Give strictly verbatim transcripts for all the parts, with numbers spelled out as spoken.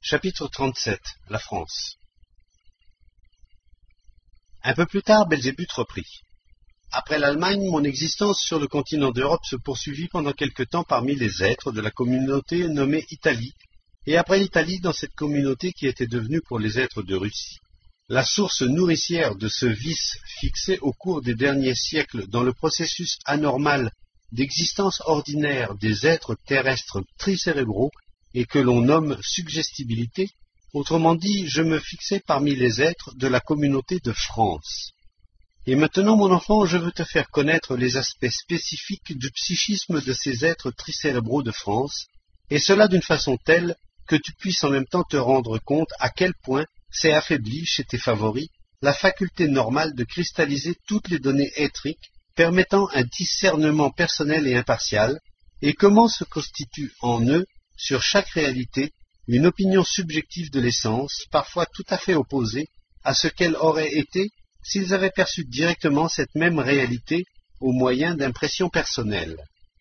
Chapitre trente-sept. La France. Un peu plus tard, Belzébuth reprit. Après l'Allemagne, mon existence sur le continent d'Europe se poursuivit pendant quelque temps parmi les êtres de la communauté nommée Italie, et après l'Italie dans cette communauté qui était devenue pour les êtres de Russie. La source nourricière de ce vice fixé au cours des derniers siècles dans le processus anormal d'existence ordinaire des êtres terrestres tricérébraux et que l'on nomme suggestibilité, autrement dit, je me fixais parmi les êtres de la communauté de France. Et maintenant, mon enfant, je veux te faire connaître les aspects spécifiques du psychisme de ces êtres tricérébraux de France, et cela d'une façon telle que tu puisses en même temps te rendre compte à quel point s'est affaiblie chez tes favoris la faculté normale de cristalliser toutes les données éthriques permettant un discernement personnel et impartial, et comment se constitue en eux, sur chaque réalité, une opinion subjective de l'essence, parfois tout à fait opposée à ce qu'elle aurait été s'ils avaient perçu directement cette même réalité au moyen d'impressions personnelles.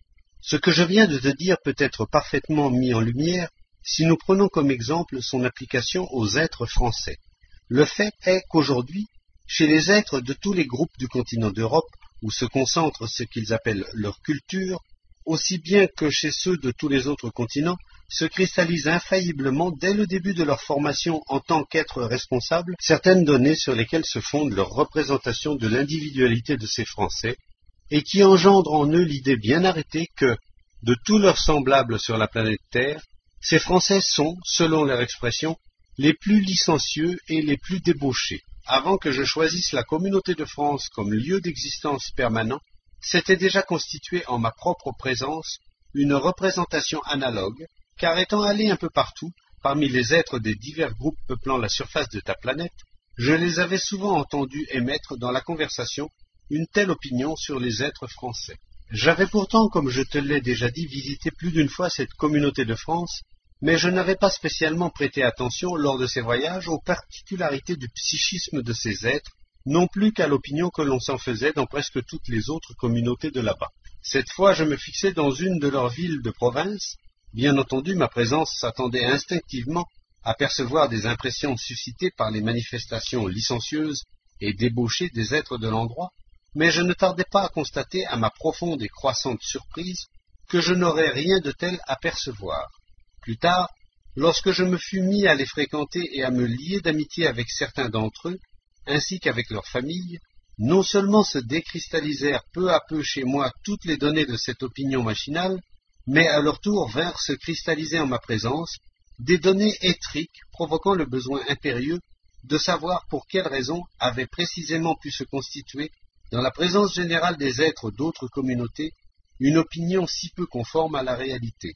Ce que je viens de te dire peut être parfaitement mis en lumière si nous prenons comme exemple son application aux êtres français. Le fait est qu'aujourd'hui, chez les êtres de tous les groupes du continent d'Europe, où se concentre ce qu'ils appellent leur culture, aussi bien que chez ceux de tous les autres continents, se cristallisent infailliblement dès le début de leur formation en tant qu'êtres responsables certaines données sur lesquelles se fonde leur représentation de l'individualité de ces Français, et qui engendrent en eux l'idée bien arrêtée que, de tous leurs semblables sur la planète Terre, ces Français sont, selon leur expression, les plus licencieux et les plus débauchés. Avant que je choisisse la communauté de France comme lieu d'existence permanent, s'était déjà constituée en ma propre présence une représentation analogue, car étant allé un peu partout, parmi les êtres des divers groupes peuplant la surface de ta planète, je les avais souvent entendus émettre dans la conversation une telle opinion sur les êtres français. J'avais pourtant, comme je te l'ai déjà dit, visité plus d'une fois cette communauté de France, mais je n'avais pas spécialement prêté attention lors de ces voyages aux particularités du psychisme de ces êtres, non plus qu'à l'opinion que l'on s'en faisait dans presque toutes les autres communautés de là-bas. Cette fois, je me fixai dans une de leurs villes de province. Bien entendu, ma présence s'attendait instinctivement à percevoir des impressions suscitées par les manifestations licencieuses et débauchées des êtres de l'endroit, mais je ne tardai pas à constater à ma profonde et croissante surprise que je n'aurais rien de tel à percevoir. Plus tard, lorsque je me fus mis à les fréquenter et à me lier d'amitié avec certains d'entre eux, ainsi qu'avec leurs familles, non seulement se décristallisèrent peu à peu chez moi toutes les données de cette opinion machinale, mais à leur tour vinrent se cristalliser en ma présence des données éthriques provoquant le besoin impérieux de savoir pour quelles raisons avait précisément pu se constituer, dans la présence générale des êtres d'autres communautés, une opinion si peu conforme à la réalité.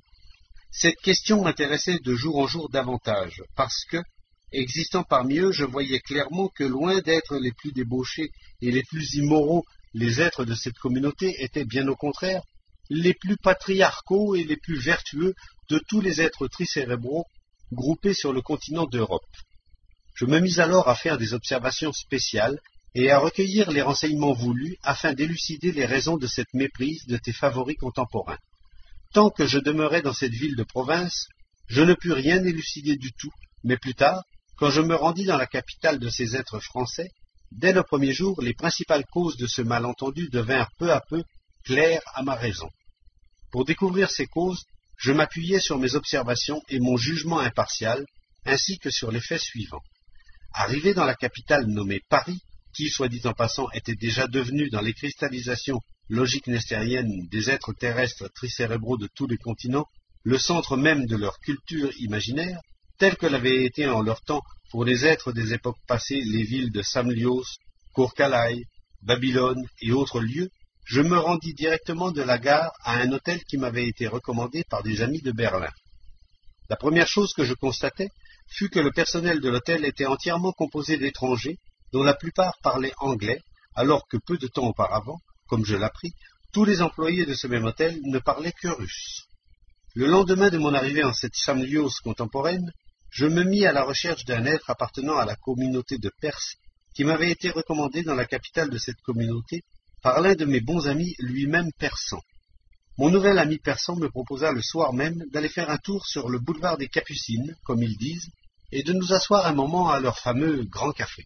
Cette question m'intéressait de jour en jour davantage, parce que, existant parmi eux, je voyais clairement que loin d'être les plus débauchés et les plus immoraux, les êtres de cette communauté étaient bien au contraire les plus patriarcaux et les plus vertueux de tous les êtres tricérébraux groupés sur le continent d'Europe. Je me mis alors à faire des observations spéciales et à recueillir les renseignements voulus afin d'élucider les raisons de cette méprise de tes favoris contemporains. Tant que je demeurais dans cette ville de province, je ne pus rien élucider du tout, mais plus tard, quand je me rendis dans la capitale de ces êtres français, dès le premier jour, les principales causes de ce malentendu devinrent peu à peu claires à ma raison. Pour découvrir ces causes, je m'appuyai sur mes observations et mon jugement impartial, ainsi que sur les faits suivants. Arrivé dans la capitale nommée Paris, qui, soit dit en passant, était déjà devenue dans les cristallisations logiques nestériennes des êtres terrestres tricérébraux de tous les continents, le centre même de leur culture imaginaire, tel que l'avaient été en leur temps pour les êtres des époques passées les villes de Samlios, Kourkalaï, Babylone et autres lieux, je me rendis directement de la gare à un hôtel qui m'avait été recommandé par des amis de Berlin. La première chose que je constatai fut que le personnel de l'hôtel était entièrement composé d'étrangers, dont la plupart parlaient anglais, alors que peu de temps auparavant, comme je l'appris, tous les employés de ce même hôtel ne parlaient que russe. Le lendemain de mon arrivée en cette Samlios contemporaine, je me mis à la recherche d'un être appartenant à la communauté de Perse qui m'avait été recommandé dans la capitale de cette communauté par l'un de mes bons amis, lui-même persan. Mon nouvel ami persan me proposa le soir même d'aller faire un tour sur le boulevard des Capucines, comme ils disent, et de nous asseoir un moment à leur fameux Grand Café.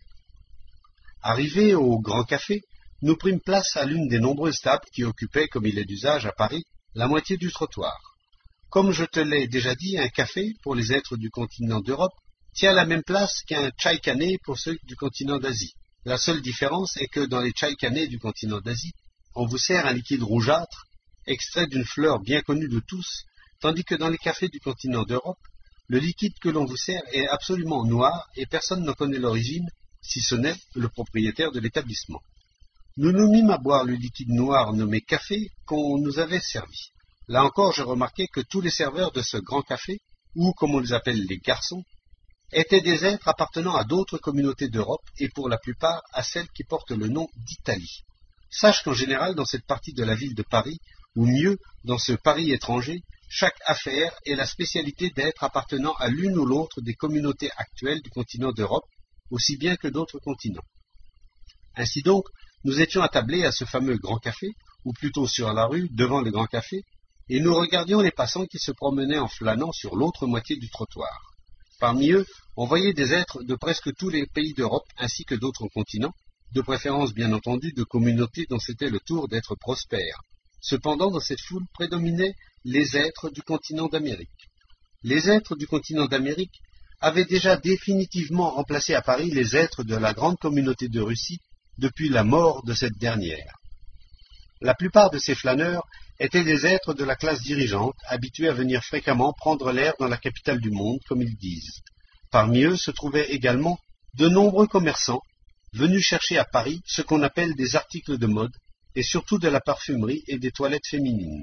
Arrivés au Grand Café, nous prîmes place à l'une des nombreuses tables qui occupaient, comme il est d'usage à Paris, la moitié du trottoir. Comme je te l'ai déjà dit, un café, pour les êtres du continent d'Europe, tient la même place qu'un tchaï-kané pour ceux du continent d'Asie. La seule différence est que dans les tchaï-kanés du continent d'Asie, on vous sert un liquide rougeâtre, extrait d'une fleur bien connue de tous, tandis que dans les cafés du continent d'Europe, le liquide que l'on vous sert est absolument noir et personne n'en connaît l'origine, si ce n'est le propriétaire de l'établissement. Nous nous mîmes à boire le liquide noir nommé café qu'on nous avait servi. Là encore, je remarquai que tous les serveurs de ce grand café, ou comme on les appelle les garçons, étaient des êtres appartenant à d'autres communautés d'Europe et pour la plupart à celles qui portent le nom d'Italie. Sache qu'en général, dans cette partie de la ville de Paris, ou mieux, dans ce Paris étranger, chaque affaire est la spécialité d'êtres appartenant à l'une ou l'autre des communautés actuelles du continent d'Europe, aussi bien que d'autres continents. Ainsi donc, nous étions attablés à ce fameux Grand Café, ou plutôt sur la rue, devant le Grand Café, et nous regardions les passants qui se promenaient en flânant sur l'autre moitié du trottoir. Parmi eux, on voyait des êtres de presque tous les pays d'Europe ainsi que d'autres continents, de préférence bien entendu de communautés dont c'était le tour d'être prospères. Cependant, dans cette foule prédominaient les êtres du continent d'Amérique. Les êtres du continent d'Amérique avaient déjà définitivement remplacé à Paris les êtres de la grande communauté de Russie depuis la mort de cette dernière. La plupart de ces flâneurs étaient des êtres de la classe dirigeante, habitués à venir fréquemment prendre l'air dans la capitale du monde, comme ils disent. Parmi eux se trouvaient également de nombreux commerçants, venus chercher à Paris ce qu'on appelle des articles de mode, et surtout de la parfumerie et des toilettes féminines.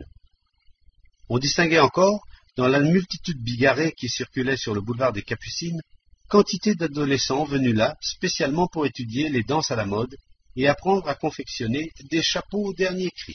On distinguait encore, dans la multitude bigarrée qui circulait sur le boulevard des Capucines, quantité d'adolescents venus là spécialement pour étudier les danses à la mode et apprendre à confectionner des chapeaux au dernier cri.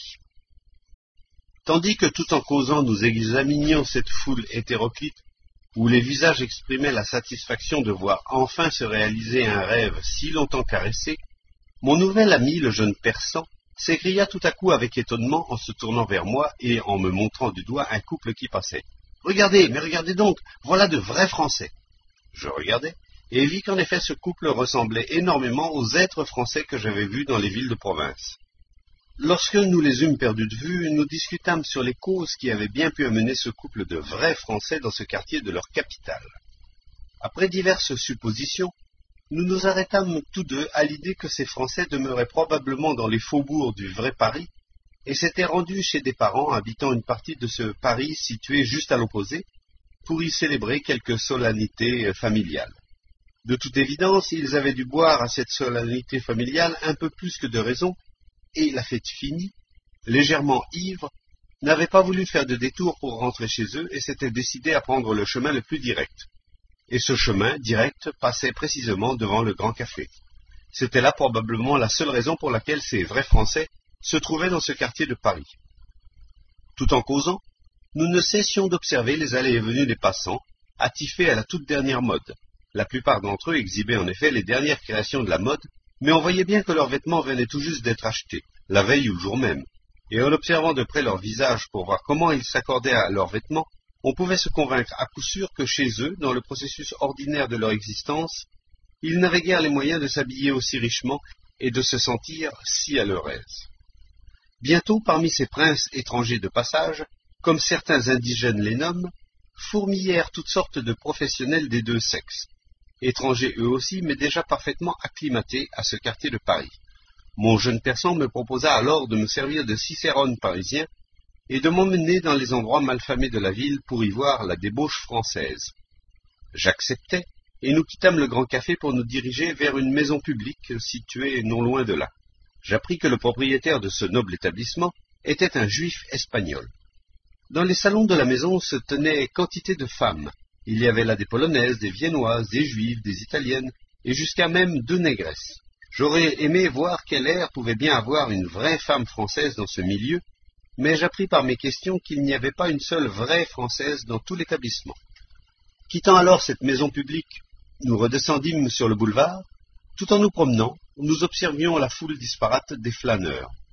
Tandis que tout en causant nous examinions cette foule hétéroclite, où les visages exprimaient la satisfaction de voir enfin se réaliser un rêve si longtemps caressé, mon nouvel ami, le jeune persan, s'écria tout à coup avec étonnement en se tournant vers moi et en me montrant du doigt un couple qui passait. « Regardez, mais regardez donc, voilà de vrais Français !» Je regardai et vis qu'en effet ce couple ressemblait énormément aux êtres français que j'avais vus dans les villes de province. Lorsque nous les eûmes perdus de vue, nous discutâmes sur les causes qui avaient bien pu amener ce couple de vrais Français dans ce quartier de leur capitale. Après diverses suppositions, nous nous arrêtâmes tous deux à l'idée que ces Français demeuraient probablement dans les faubourgs du vrai Paris et s'étaient rendus chez des parents habitant une partie de ce Paris situé juste à l'opposé pour y célébrer quelques solennités familiales. De toute évidence, ils avaient dû boire à cette solennité familiale un peu plus que de raison, et la fête finie, légèrement ivres, n'avaient pas voulu faire de détour pour rentrer chez eux et s'étaient décidés à prendre le chemin le plus direct. Et ce chemin direct passait précisément devant le Grand Café. C'était là probablement la seule raison pour laquelle ces vrais Français se trouvaient dans ce quartier de Paris. Tout en causant, nous ne cessions d'observer les allées et venues des passants, attifés à la toute dernière mode. La plupart d'entre eux exhibaient en effet les dernières créations de la mode, mais on voyait bien que leurs vêtements venaient tout juste d'être achetés, la veille ou le jour même, et en observant de près leur visage pour voir comment ils s'accordaient à leurs vêtements, on pouvait se convaincre à coup sûr que chez eux, dans le processus ordinaire de leur existence, ils n'avaient guère les moyens de s'habiller aussi richement et de se sentir si à leur aise. Bientôt, parmi ces princes étrangers de passage, comme certains indigènes les nomment, fourmillèrent toutes sortes de professionnels des deux sexes, étrangers eux aussi, mais déjà parfaitement acclimatés à ce quartier de Paris. Mon jeune persan me proposa alors de me servir de cicérone parisien et de m'emmener dans les endroits malfamés de la ville pour y voir la débauche française. J'acceptai, et nous quittâmes le Grand Café pour nous diriger vers une maison publique située non loin de là. J'appris que le propriétaire de ce noble établissement était un juif espagnol. Dans les salons de la maison se tenaient quantité de femmes. Il y avait là des Polonaises, des Viennoises, des Juives, des Italiennes, et jusqu'à même deux négresses. J'aurais aimé voir quel air pouvait bien avoir une vraie femme française dans ce milieu, mais j'appris par mes questions qu'il n'y avait pas une seule vraie Française dans tout l'établissement. Quittant alors cette maison publique, nous redescendîmes sur le boulevard. Tout en nous promenant, nous observions la foule disparate des flâneurs.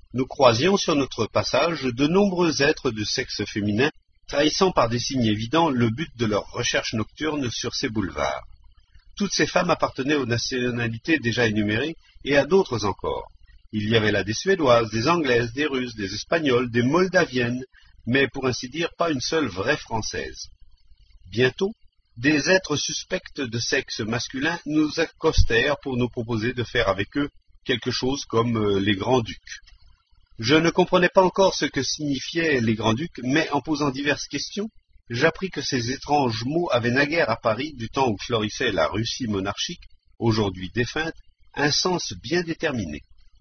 nous croisions sur notre passage de nombreux êtres de sexe féminin, trahissant par des signes évidents le but de leurs recherches nocturnes sur ces boulevards. Toutes ces femmes appartenaient aux nationalités déjà énumérées et à d'autres encore. Il y avait là des Suédoises, des Anglaises, des Russes, des Espagnols, des Moldaviennes, mais pour ainsi dire pas une seule vraie Française. Bientôt, des êtres suspects de sexe masculin nous accostèrent pour nous proposer de faire avec eux quelque chose comme euh, les grands-ducs. Je ne comprenais pas encore ce que signifiaient les grands-ducs, mais en posant diverses questions, j'appris que ces étranges mots avaient naguère à Paris, du temps où florissait la Russie monarchique, aujourd'hui défunte, un sens bien déterminé.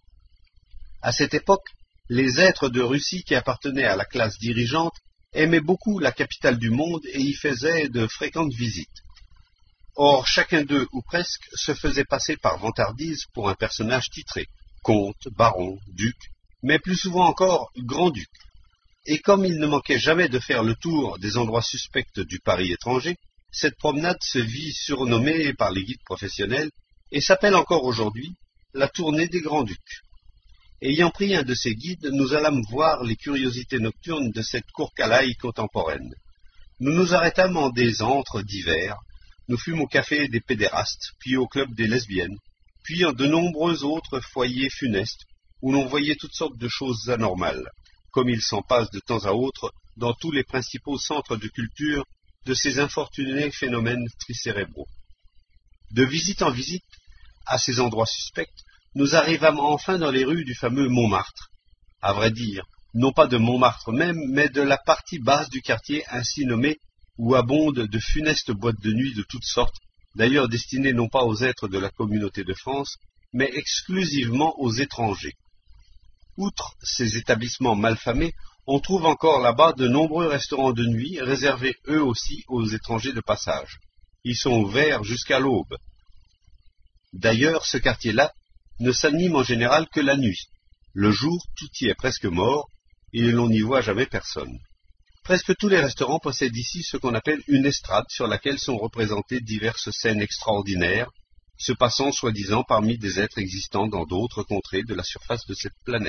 À cette époque, les êtres de Russie qui appartenaient à la classe dirigeante aimaient beaucoup la capitale du monde et y faisaient de fréquentes visites. Or, chacun d'eux, ou presque, se faisait passer par vantardise pour un personnage titré, comte, baron, duc, mais plus souvent encore grand-duc. Et comme il ne manquait jamais de faire le tour des endroits suspects du Paris étranger, cette promenade se vit surnommée par les guides professionnels et s'appelle encore aujourd'hui la tournée des grands-ducs. Ayant pris un de ces guides, nous allâmes voir les curiosités nocturnes de cette cour calaille contemporaine. Nous nous arrêtâmes en des antres divers, nous fûmes au café des pédérastes, puis au club des lesbiennes, puis en de nombreux autres foyers funestes, où l'on voyait toutes sortes de choses anormales, comme il s'en passe de temps à autre dans tous les principaux centres de culture de ces infortunés phénomènes tricérébraux. De visite en visite, à ces endroits suspects, nous arrivâmes enfin dans les rues du fameux Montmartre. À vrai dire, non pas de Montmartre même, mais de la partie basse du quartier ainsi nommée, où abondent de funestes boîtes de nuit de toutes sortes, d'ailleurs destinées non pas aux êtres de la communauté de France, mais exclusivement aux étrangers. Outre ces établissements malfamés, on trouve encore là-bas de nombreux restaurants de nuit, réservés eux aussi aux étrangers de passage. Ils sont ouverts jusqu'à l'aube. D'ailleurs, ce quartier-là ne s'anime en général que la nuit. Le jour, tout y est presque mort, et l'on n'y voit jamais personne. Presque tous les restaurants possèdent ici ce qu'on appelle une estrade sur laquelle sont représentées diverses scènes extraordinaires, se passant soi-disant parmi des êtres existants dans d'autres contrées de la surface de cette planète.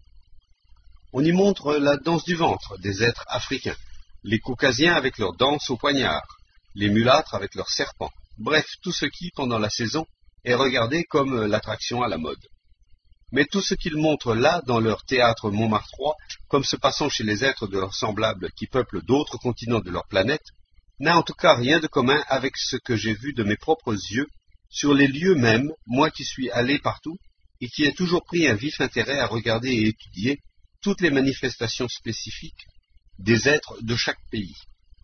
On y montre la danse du ventre des êtres africains, les caucasiens avec leurs danses au poignard, les mulâtres avec leurs serpents, bref, tout ce qui, pendant la saison, est regardé comme l'attraction à la mode. Mais tout ce qu'ils montrent là, dans leur théâtre montmartrois, comme se passant chez les êtres de leurs semblables qui peuplent d'autres continents de leur planète, n'a en tout cas rien de commun avec ce que j'ai vu de mes propres yeux, sur les lieux mêmes, moi qui suis allé partout, et qui ai toujours pris un vif intérêt à regarder et étudier toutes les manifestations spécifiques des êtres de chaque pays.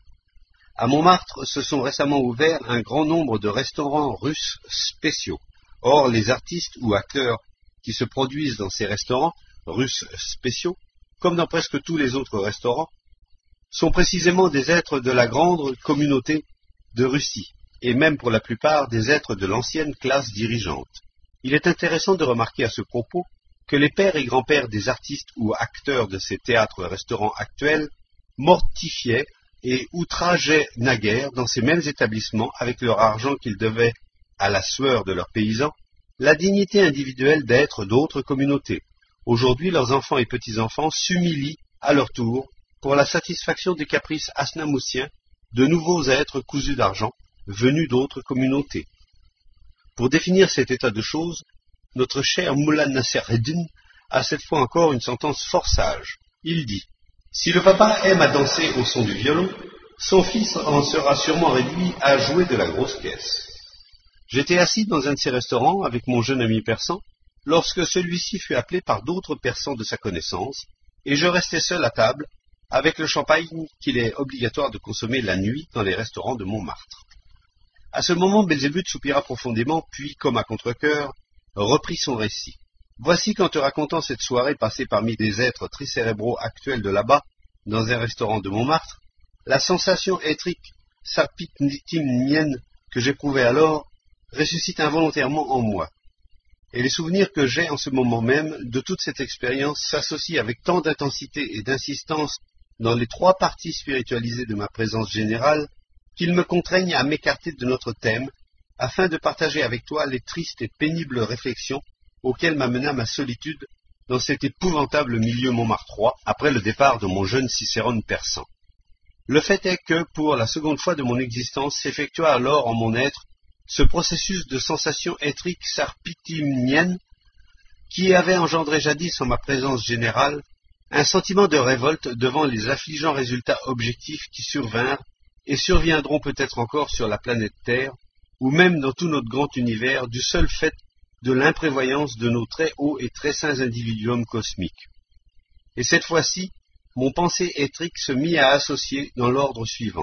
À Montmartre se sont récemment ouverts un grand nombre de restaurants russes spéciaux. Or, les artistes ou acteurs qui se produisent dans ces restaurants russes spéciaux, comme dans presque tous les autres restaurants, sont précisément des êtres de la grande communauté de Russie, et même pour la plupart des êtres de l'ancienne classe dirigeante. Il est intéressant de remarquer à ce propos que les pères et grands-pères des artistes ou acteurs de ces théâtres-restaurants actuels mortifiaient et outrageaient naguère dans ces mêmes établissements avec leur argent qu'ils devaient à la sueur de leurs paysans, la dignité individuelle d'êtres d'autres communautés. Aujourd'hui, leurs enfants et petits-enfants s'humilient à leur tour pour la satisfaction des caprices asnamoussiens de nouveaux êtres cousus d'argent venus d'autres communautés. Pour définir cet état de choses, notre cher Moullah Nasser Eddin a cette fois encore une sentence fort sage. Il dit « Si le papa aime à danser au son du violon, son fils en sera sûrement réduit à jouer de la grosse caisse. » J'étais assis dans un de ces restaurants avec mon jeune ami persan, lorsque celui-ci fut appelé par d'autres persans de sa connaissance, et je restai seul à table, avec le champagne qu'il est obligatoire de consommer la nuit dans les restaurants de Montmartre. À ce moment, Belzébuth soupira profondément, puis, comme à contre-cœur, reprit son récit. Voici qu'en te racontant cette soirée passée parmi des êtres tricérébraux actuels de là-bas, dans un restaurant de Montmartre, la sensation étrique sarpitnitimienne que j'éprouvais alors ressuscite involontairement en moi. Et les souvenirs que j'ai en ce moment même de toute cette expérience s'associent avec tant d'intensité et d'insistance dans les trois parties spiritualisées de ma présence générale, qu'ils me contraignent à m'écarter de notre thème, afin de partager avec toi les tristes et pénibles réflexions auxquelles m'amena ma solitude dans cet épouvantable milieu montmartrois après le départ de mon jeune Cicérone persan. Le fait est que, pour la seconde fois de mon existence, s'effectua alors en mon être ce processus de sensation éthrique sarpitimienne qui avait engendré jadis en ma présence générale un sentiment de révolte devant les affligeants résultats objectifs qui survinrent et surviendront peut-être encore sur la planète Terre, ou même dans tout notre grand univers, du seul fait de l'imprévoyance de nos très hauts et très saints individuums cosmiques. Et cette fois-ci, mon pensée éthrique se mit à associer dans l'ordre suivant.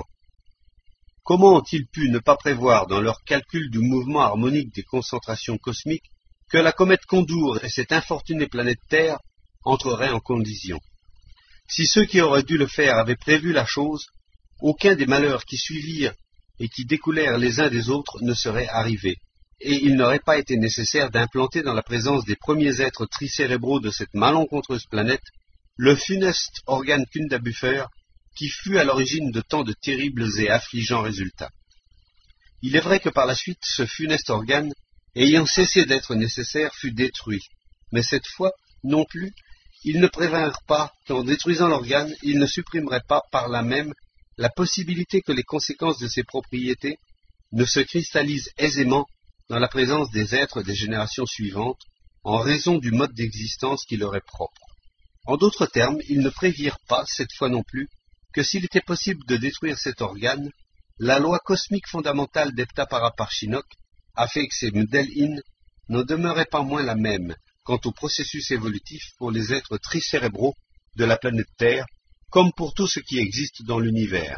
Comment ont-ils pu ne pas prévoir dans leur calcul du mouvement harmonique des concentrations cosmiques que la comète Kondour et cette infortunée planète Terre entreraient en collision? Si ceux qui auraient dû le faire avaient prévu la chose, aucun des malheurs qui suivirent et qui découlèrent les uns des autres ne serait arrivé, et il n'aurait pas été nécessaire d'implanter dans la présence des premiers êtres tricérébraux de cette malencontreuse planète le funeste organe Kundabuffer qui fut à l'origine de tant de terribles et affligeants résultats. Il est vrai que par la suite, ce funeste organe, ayant cessé d'être nécessaire, fut détruit, mais cette fois, non plus, ils ne prévinrent pas qu'en détruisant l'organe, ils ne supprimeraient pas par là même la possibilité que les conséquences de ses propriétés ne se cristallisent aisément dans la présence des êtres des générations suivantes, en raison du mode d'existence qui leur est propre. En d'autres termes, ils ne prévirent pas, cette fois non plus, que s'il était possible de détruire cet organe, la loi cosmique fondamentale d'Epta Paraparchinok a fait que ces Mdel-In n'en demeuraient pas moins la même quant au processus évolutif pour les êtres tricérébraux de la planète Terre, comme pour tout ce qui existe dans l'univers.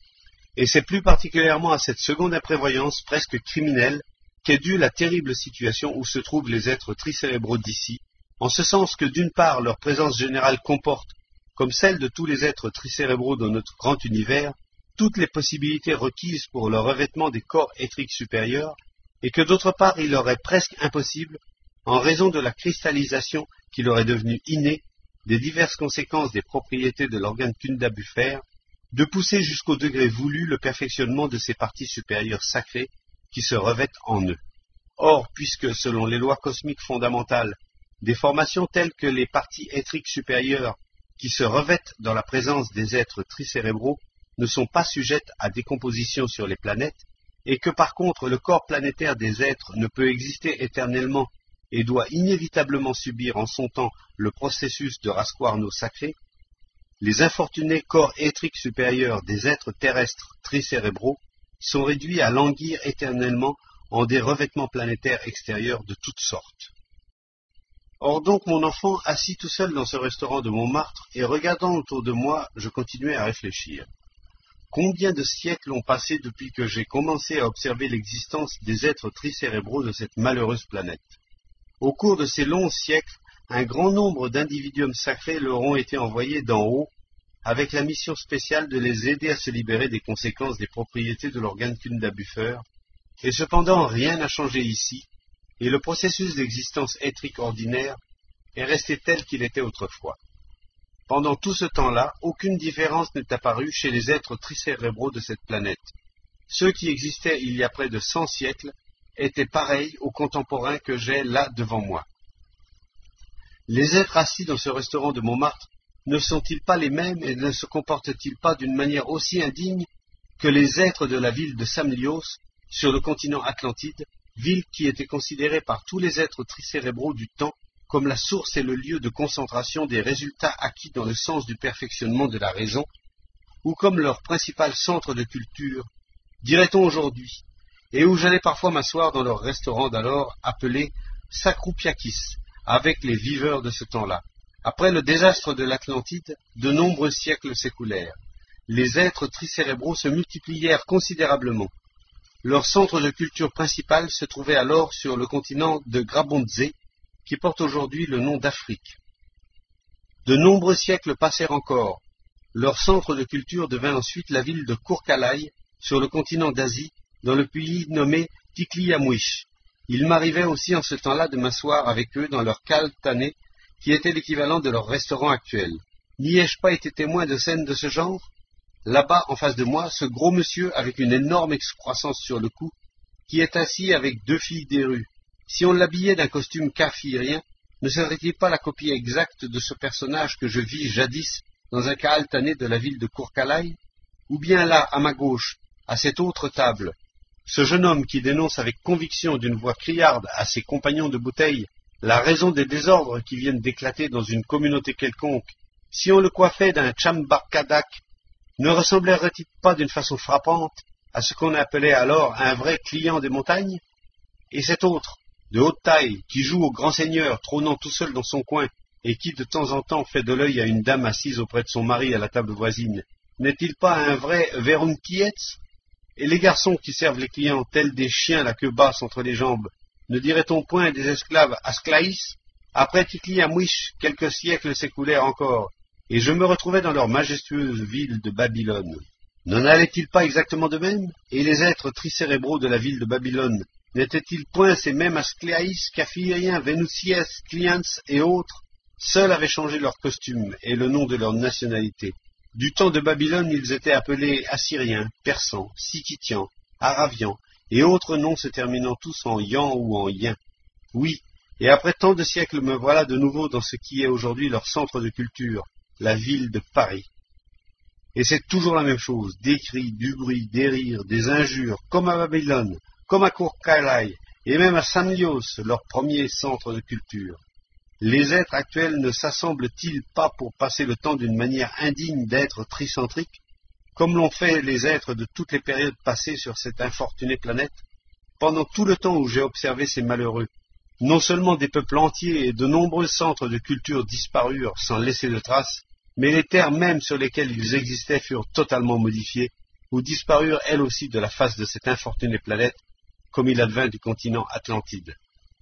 Et c'est plus particulièrement à cette seconde imprévoyance presque criminelle qu'est due la terrible situation où se trouvent les êtres tricérébraux d'ici, en ce sens que d'une part leur présence générale comporte, comme celle de tous les êtres tricérébraux de notre grand univers, toutes les possibilités requises pour le revêtement des corps éthriques supérieurs, et que d'autre part il leur est presque impossible, en raison de la cristallisation qui leur est devenue innée des diverses conséquences des propriétés de l'organe Kundabuffer, de pousser jusqu'au degré voulu le perfectionnement de ces parties supérieures sacrées qui se revêtent en eux. Or, puisque, selon les lois cosmiques fondamentales, des formations telles que les parties éthriques supérieures qui se revêtent dans la présence des êtres tricérébraux ne sont pas sujettes à décomposition sur les planètes, et que par contre le corps planétaire des êtres ne peut exister éternellement et doit inévitablement subir en son temps le processus de rasquarno sacré, les infortunés corps éthriques supérieurs des êtres terrestres tricérébraux sont réduits à languir éternellement en des revêtements planétaires extérieurs de toutes sortes. Or donc mon enfant, assis tout seul dans ce restaurant de Montmartre, et regardant autour de moi, je continuais à réfléchir. Combien de siècles ont passé depuis que j'ai commencé à observer l'existence des êtres tricérébraux de cette malheureuse planète? Au cours de ces longs siècles, un grand nombre d'individuums sacrés leur ont été envoyés d'en haut, avec la mission spéciale de les aider à se libérer des conséquences des propriétés de l'organe Kundabuffer, et cependant rien n'a changé ici, et le processus d'existence éthrique ordinaire est resté tel qu'il était autrefois. Pendant tout ce temps-là, aucune différence n'est apparue chez les êtres tricérébraux de cette planète. Ceux qui existaient il y a près de cent siècles étaient pareils aux contemporains que j'ai là devant moi. Les êtres assis dans ce restaurant de Montmartre ne sont-ils pas les mêmes et ne se comportent-ils pas d'une manière aussi indigne que les êtres de la ville de Samlios, sur le continent Atlantide, ville qui était considérée par tous les êtres tricérébraux du temps comme la source et le lieu de concentration des résultats acquis dans le sens du perfectionnement de la raison, ou comme leur principal centre de culture, dirait-on aujourd'hui, et où j'allais parfois m'asseoir dans leur restaurant d'alors appelé Sakroupiakis, avec les viveurs de ce temps-là. Après le désastre de l'Atlantide, de nombreux siècles s'écoulèrent. Les êtres tricérébraux se multiplièrent considérablement. Leur centre de culture principal se trouvait alors sur le continent de Grabondze, qui porte aujourd'hui le nom d'Afrique. De nombreux siècles passèrent encore. Leur centre de culture devint ensuite la ville de Kourkalaï, sur le continent d'Asie, dans le pays nommé Tikliamouich. Il m'arrivait aussi en ce temps-là de m'asseoir avec eux dans leur cale tannée, qui était l'équivalent de leur restaurant actuel. N'y ai-je pas été témoin de scènes de ce genre? Là-bas, en face de moi, ce gros monsieur avec une énorme excroissance sur le cou, qui est assis avec deux filles des rues. Si on l'habillait d'un costume kaffirien, ne serait-il pas la copie exacte de ce personnage que je vis jadis dans un cas altané de la ville de Kourkalaï? Ou bien là, à ma gauche, à cette autre table, ce jeune homme qui dénonce avec conviction d'une voix criarde à ses compagnons de bouteille la raison des désordres qui viennent d'éclater dans une communauté quelconque, si on le coiffait d'un chambarkadak, ne ressemblerait-il pas d'une façon frappante à ce qu'on appelait alors un vrai client des montagnes? Et cet autre, de haute taille, qui joue au grand seigneur, trônant tout seul dans son coin, et qui de temps en temps fait de l'œil à une dame assise auprès de son mari à la table voisine, n'est-il pas un vrai Verunkietz? Et les garçons qui servent les clients, tels des chiens la queue basse entre les jambes, ne dirait-on point des esclaves Asclaïs? Après Tikli-Amouich, quelques siècles s'écoulèrent encore, et je me retrouvais dans leur majestueuse ville de Babylone. N'en allait-il pas exactement de même? Et les êtres tricérébraux de la ville de Babylone, n'étaient-ils point ces mêmes Asclaïs, Caphiriens, Vénusiès, Clients et autres? Seuls avaient changé leur costume et le nom de leur nationalité. Du temps de Babylone, ils étaient appelés Assyriens, Persans, Sikitians, Arabians, et autres noms se terminant tous en yan ou en yin. Oui, et après tant de siècles me voilà de nouveau dans ce qui est aujourd'hui leur centre de culture, la ville de Paris. Et c'est toujours la même chose, des cris, du bruit, des rires, des injures, comme à Babylone, comme à Kourkalaï, et même à Samnios, leur premier centre de culture. Les êtres actuels ne s'assemblent-ils pas pour passer le temps d'une manière indigne d'êtres tricentriques, comme l'ont fait les êtres de toutes les périodes passées sur cette infortunée planète? Pendant tout le temps où j'ai observé ces malheureux, non seulement des peuples entiers et de nombreux centres de culture disparurent sans laisser de traces, mais les terres mêmes sur lesquelles ils existaient furent totalement modifiées, ou disparurent elles aussi de la face de cette infortunée planète, comme il advint du continent Atlantide.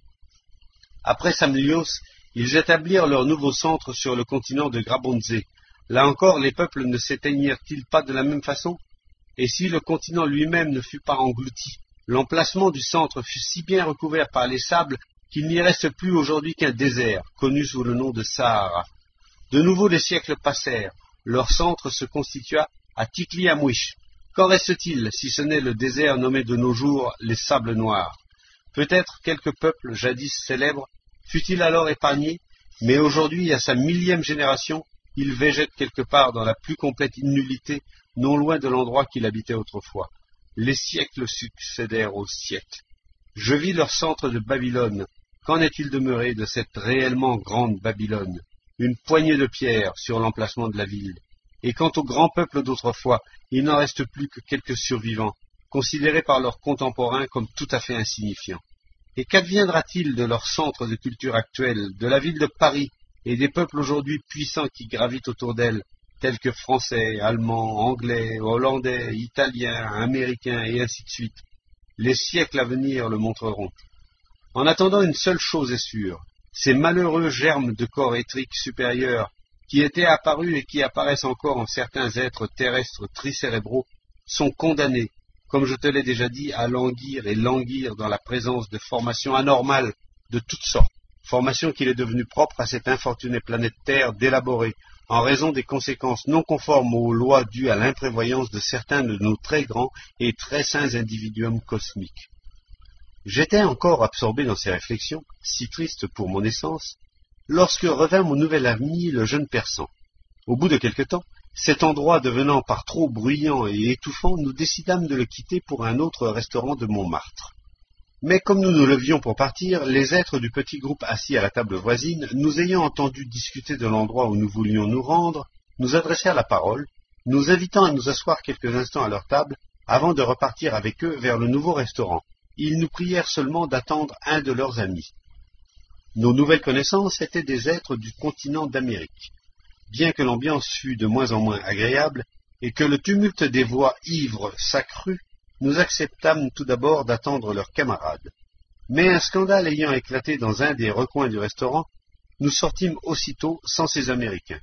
Après Samnios, ils établirent leur nouveau centre sur le continent de Grabonzé. Là encore, les peuples ne s'éteignirent-ils pas de la même façon? Et si le continent lui-même ne fut pas englouti, l'emplacement du centre fut si bien recouvert par les sables qu'il n'y reste plus aujourd'hui qu'un désert, connu sous le nom de Sahara. De nouveau les siècles passèrent, leur centre se constitua à Tikli-Amouich. Qu'en reste-t-il, si ce n'est le désert nommé de nos jours les Sables Noirs? Peut-être quelque peuple jadis célèbre fut-il alors épargné, mais aujourd'hui, à sa millième génération, il végète quelque part dans la plus complète nullité, non loin de l'endroit qu'il habitait autrefois. Les siècles succédèrent aux siècles. Je vis leur centre de Babylone. Qu'en est-il demeuré de cette réellement grande Babylone? Une poignée de pierres sur l'emplacement de la ville. Et quant au grand peuple d'autrefois, il n'en reste plus que quelques survivants, considérés par leurs contemporains comme tout à fait insignifiants. Et qu'adviendra-t-il de leur centre de culture actuel, de la ville de Paris, et des peuples aujourd'hui puissants qui gravitent autour d'elle, tels que Français, Allemands, Anglais, Hollandais, Italiens, Américains, et ainsi de suite? Les siècles à venir le montreront. En attendant, une seule chose est sûre, ces malheureux germes de corps étriques supérieurs, qui étaient apparus et qui apparaissent encore en certains êtres terrestres tricérébraux, sont condamnés, comme je te l'ai déjà dit, à languir et languir dans la présence de formations anormales de toutes sortes, formations qu'il est devenu propre à cette infortunée planète Terre d'élaborer, en raison des conséquences non conformes aux lois dues à l'imprévoyance de certains de nos très grands et très saints individuums cosmiques. J'étais encore absorbé dans ces réflexions, si tristes pour mon essence, lorsque revint mon nouvel ami, le jeune Persan. Au bout de quelque temps, cet endroit devenant par trop bruyant et étouffant, nous décidâmes de le quitter pour un autre restaurant de Montmartre. Mais comme nous nous levions pour partir, les êtres du petit groupe assis à la table voisine, nous ayant entendu discuter de l'endroit où nous voulions nous rendre, nous adressèrent la parole, nous invitant à nous asseoir quelques instants à leur table, avant de repartir avec eux vers le nouveau restaurant. Ils nous prièrent seulement d'attendre un de leurs amis. Nos nouvelles connaissances étaient des êtres du continent d'Amérique. Bien que l'ambiance fût de moins en moins agréable, et que le tumulte des voix ivres s'accrût, nous acceptâmes tout d'abord d'attendre leurs camarades. Mais un scandale ayant éclaté dans un des recoins du restaurant, nous sortîmes aussitôt sans ces Américains.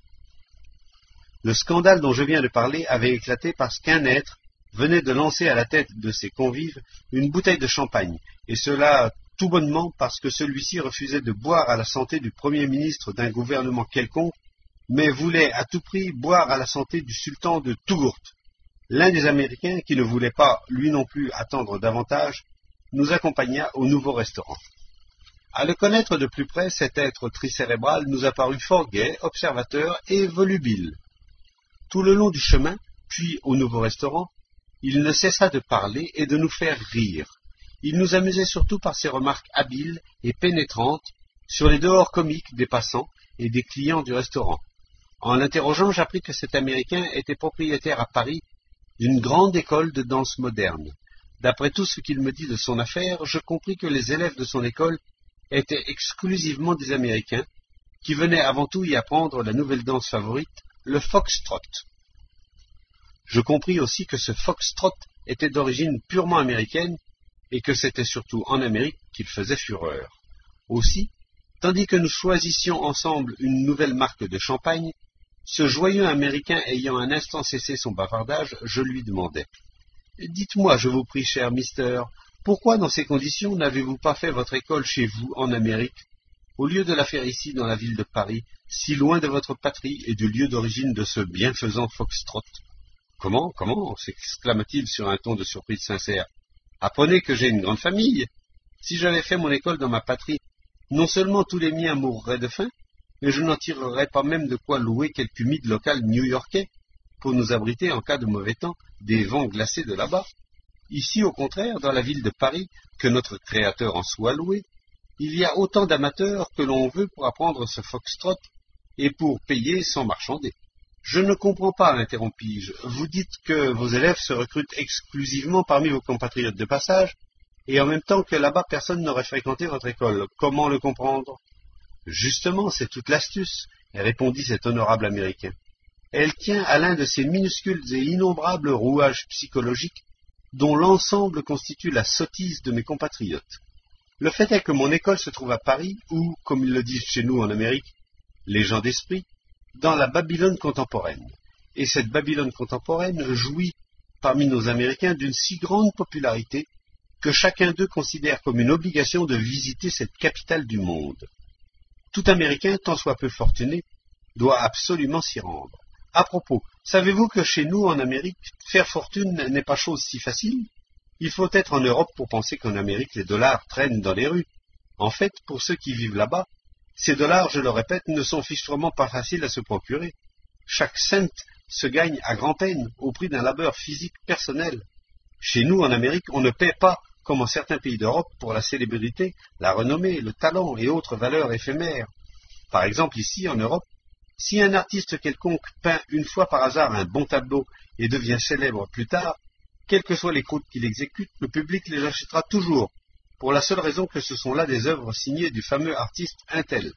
Le scandale dont je viens de parler avait éclaté parce qu'un être venait de lancer à la tête de ses convives une bouteille de champagne, et cela tout bonnement parce que celui-ci refusait de boire à la santé du Premier ministre d'un gouvernement quelconque, mais voulait à tout prix boire à la santé du sultan de Tougourt. L'un des Américains, qui ne voulait pas, lui non plus, attendre davantage, nous accompagna au nouveau restaurant. À le connaître de plus près, cet être tricérébral nous apparut fort gai, observateur et volubile. Tout le long du chemin, puis au nouveau restaurant, il ne cessa de parler et de nous faire rire. Il nous amusait surtout par ses remarques habiles et pénétrantes sur les dehors comiques des passants et des clients du restaurant. En l'interrogeant, j'appris que cet Américain était propriétaire à Paris d'une grande école de danse moderne. D'après tout ce qu'il me dit de son affaire, je compris que les élèves de son école étaient exclusivement des Américains, qui venaient avant tout y apprendre la nouvelle danse favorite, le foxtrot. Je compris aussi que ce foxtrot était d'origine purement américaine et que c'était surtout en Amérique qu'il faisait fureur. Aussi, tandis que nous choisissions ensemble une nouvelle marque de champagne, ce joyeux Américain ayant un instant cessé son bavardage, je lui demandai « Dites-moi, je vous prie, cher mister, pourquoi dans ces conditions n'avez-vous pas fait votre école chez vous, en Amérique, au lieu de la faire ici, dans la ville de Paris, si loin de votre patrie et du lieu d'origine de ce bienfaisant foxtrot ?»« Comment, comment » s'exclama-t-il sur un ton de surprise sincère. « Apprenez que j'ai une grande famille. Si j'avais fait mon école dans ma patrie, non seulement tous les miens mourraient de faim, mais je n'en tirerais pas même de quoi louer quelque humide local new-yorkais pour nous abriter en cas de mauvais temps des vents glacés de là-bas. Ici, au contraire, dans la ville de Paris, que notre créateur en soit loué, il y a autant d'amateurs que l'on veut pour apprendre ce foxtrot et pour payer sans marchander. » « Je ne comprends pas, interrompis-je. Vous dites que vos élèves se recrutent exclusivement parmi vos compatriotes de passage, et en même temps que là-bas personne n'aurait fréquenté votre école. Comment le comprendre ? Justement, c'est toute l'astuce, répondit cet honorable Américain. Elle tient à l'un de ces minuscules et innombrables rouages psychologiques dont l'ensemble constitue la sottise de mes compatriotes. Le fait est que mon école se trouve à Paris, ou, comme ils le disent chez nous en Amérique, les gens d'esprit, dans la Babylone contemporaine. Et cette Babylone contemporaine jouit, parmi nos Américains, d'une si grande popularité que chacun d'eux considère comme une obligation de visiter cette capitale du monde. Tout Américain, tant soit peu fortuné, doit absolument s'y rendre. À propos, savez-vous que chez nous, en Amérique, faire fortune n'est pas chose si facile ? Il faut être en Europe pour penser qu'en Amérique, les dollars traînent dans les rues. En fait, pour ceux qui vivent là-bas, ces dollars, je le répète, ne sont fichtrement pas faciles à se procurer. Chaque cent se gagne à grand-peine, au prix d'un labeur physique personnel. Chez nous, en Amérique, on ne paie pas, comme en certains pays d'Europe, pour la célébrité, la renommée, le talent et autres valeurs éphémères. Par exemple, ici, en Europe, si un artiste quelconque peint une fois par hasard un bon tableau et devient célèbre plus tard, quelles que soient les croûtes qu'il exécute, le public les achètera toujours, pour la seule raison que ce sont là des œuvres signées du fameux artiste un tel.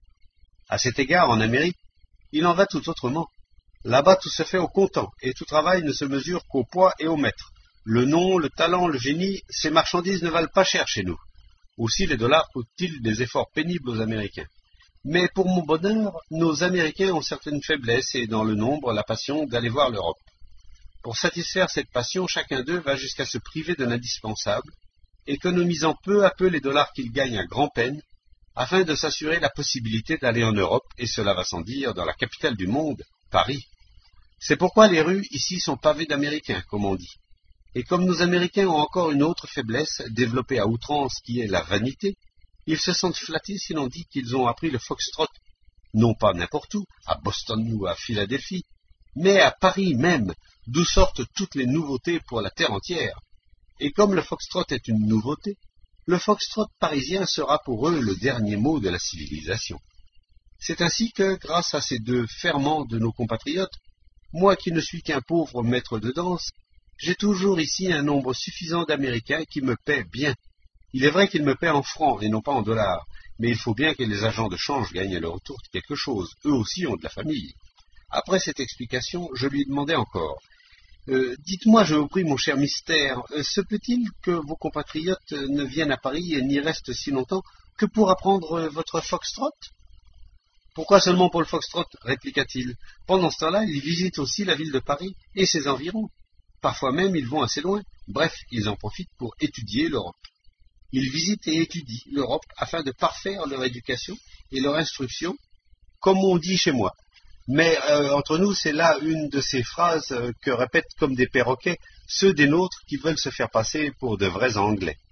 À cet égard, en Amérique, il en va tout autrement. Là-bas, tout se fait au comptant, et tout travail ne se mesure qu'au poids et au mètre. Le nom, le talent, le génie, ces marchandises ne valent pas cher chez nous. Aussi les dollars coûtent-ils des efforts pénibles aux Américains. Mais pour mon bonheur, nos Américains ont certaines faiblesses et dans le nombre la passion d'aller voir l'Europe. Pour satisfaire cette passion, chacun d'eux va jusqu'à se priver de l'indispensable, économisant peu à peu les dollars qu'ils gagnent à grand-peine, afin de s'assurer la possibilité d'aller en Europe, et cela va sans dire, dans la capitale du monde, Paris. C'est pourquoi les rues ici sont pavées d'Américains, comme on dit. Et comme nos Américains ont encore une autre faiblesse, développée à outrance, qui est la vanité, ils se sentent flattés si l'on dit qu'ils ont appris le foxtrot, non pas n'importe où, à Boston ou à Philadelphie, mais à Paris même, d'où sortent toutes les nouveautés pour la terre entière. Et comme le foxtrot est une nouveauté, le foxtrot parisien sera pour eux le dernier mot de la civilisation. C'est ainsi que, grâce à ces deux ferments de nos compatriotes, moi qui ne suis qu'un pauvre maître de danse, j'ai toujours ici un nombre suffisant d'Américains qui me paient bien. Il est vrai qu'ils me paient en francs et non pas en dollars, mais il faut bien que les agents de change gagnent à leur tour quelque chose. Eux aussi ont de la famille. Après cette explication, je lui demandai encore. Euh, dites-moi, je vous prie, mon cher mystère, euh, se peut-il que vos compatriotes ne viennent à Paris et n'y restent si longtemps que pour apprendre euh, votre foxtrot ? Pourquoi seulement pour le foxtrot ? Répliqua-t-il. Pendant ce temps-là, ils visitent aussi la ville de Paris et ses environs. Parfois même, ils vont assez loin. Bref, ils en profitent pour étudier l'Europe. Ils visitent et étudient l'Europe afin de parfaire leur éducation et leur instruction, comme on dit chez moi. Mais euh, entre nous, c'est là une de ces phrases euh, que répètent comme des perroquets ceux des nôtres qui veulent se faire passer pour de vrais Anglais.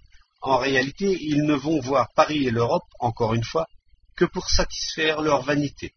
En réalité, ils ne vont voir Paris et l'Europe, encore une fois, que pour satisfaire leur vanité.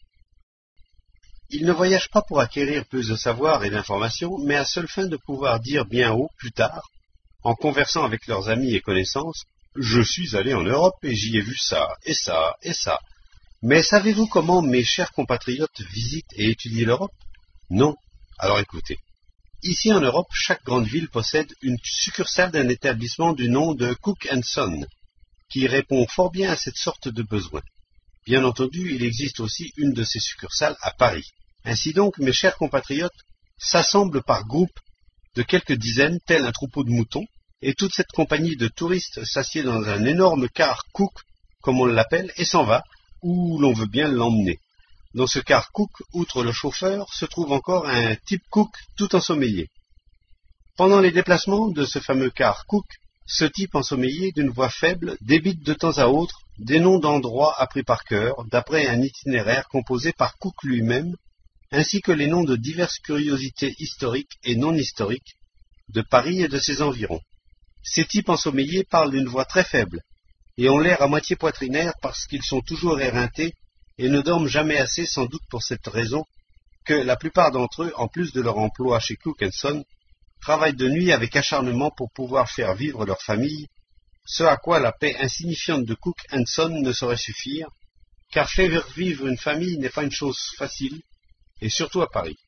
Ils ne voyagent pas pour acquérir plus de savoir et d'informations, mais à seule fin de pouvoir dire bien haut, plus tard, en conversant avec leurs amis et connaissances, « Je suis allé en Europe et j'y ai vu ça, et ça, et ça. » Mais savez-vous comment mes chers compatriotes visitent et étudient l'Europe? Non. Alors écoutez. Ici en Europe, chaque grande ville possède une succursale d'un établissement du nom de Cook and Son, qui répond fort bien à cette sorte de besoin. Bien entendu, il existe aussi une de ces succursales à Paris. Ainsi donc, mes chers compatriotes s'assemblent par groupes de quelques dizaines, tel un troupeau de moutons, et toute cette compagnie de touristes s'assied dans un énorme car Cook, comme on l'appelle, et s'en va, où l'on veut bien l'emmener. Dans ce car Cook, outre le chauffeur, se trouve encore un type Cook tout ensommeillé. Pendant les déplacements de ce fameux car Cook, ce type ensommeillé d'une voix faible débite de temps à autre des noms d'endroits appris par cœur, d'après un itinéraire composé par Cook lui-même, ainsi que les noms de diverses curiosités historiques et non historiques de Paris et de ses environs. Ces types ensommeillés parlent d'une voix très faible, et ont l'air à moitié poitrinaire parce qu'ils sont toujours éreintés et ne dorment jamais assez, sans doute pour cette raison que la plupart d'entre eux, en plus de leur emploi chez Cook and Son, travaillent de nuit avec acharnement pour pouvoir faire vivre leur famille, ce à quoi la paix insignifiante de Cook and Son ne saurait suffire, car faire vivre une famille n'est pas une chose facile, et surtout à Paris.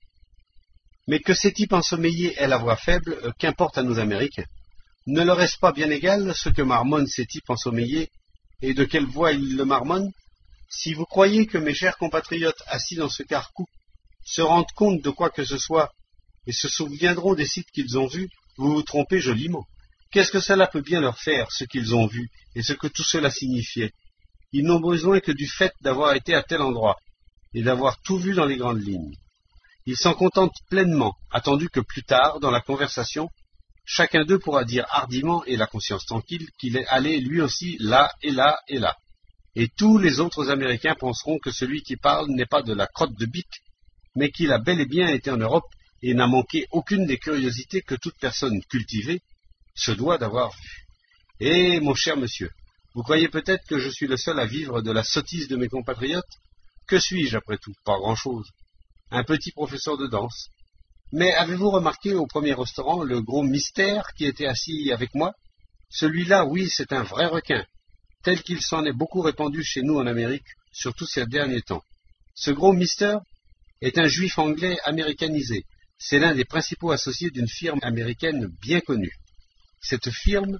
Mais que ces types ensommeillés aient la voix faible, euh, qu'importe à nos Américains. Ne leur est-ce pas bien égal ce que marmonnent ces types ensommeillés, et de quelle voix ils le marmonnent? Si vous croyez que mes chers compatriotes assis dans ce car Cook se rendent compte de quoi que ce soit, et se souviendront des sites qu'ils ont vus, vous vous trompez joliment. Qu'est-ce que cela peut bien leur faire, ce qu'ils ont vu, et ce que tout cela signifiait? Ils n'ont besoin que du fait d'avoir été à tel endroit, et d'avoir tout vu dans les grandes lignes. Ils s'en contentent pleinement, attendu que plus tard, dans la conversation, chacun d'eux pourra dire hardiment et la conscience tranquille qu'il est allé lui aussi là et là et là. Et tous les autres Américains penseront que celui qui parle n'est pas de la crotte de bique, mais qu'il a bel et bien été en Europe et n'a manqué aucune des curiosités que toute personne cultivée se doit d'avoir vues. Eh, mon cher monsieur, vous croyez peut-être que je suis le seul à vivre de la sottise de mes compatriotes? Que suis-je après tout? Pas grand-chose. Un petit professeur de danse. Mais avez-vous remarqué au premier restaurant le gros mystère qui était assis avec moi? Celui-là, oui, c'est un vrai requin, tel qu'il s'en est beaucoup répandu chez nous en Amérique, surtout ces derniers temps. Ce gros mister est un juif anglais américanisé. C'est l'un des principaux associés d'une firme américaine bien connue. Cette firme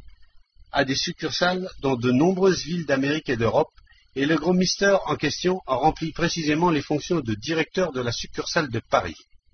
a des succursales dans de nombreuses villes d'Amérique et d'Europe, et le gros mister en question a rempli précisément les fonctions de directeur de la succursale de Paris.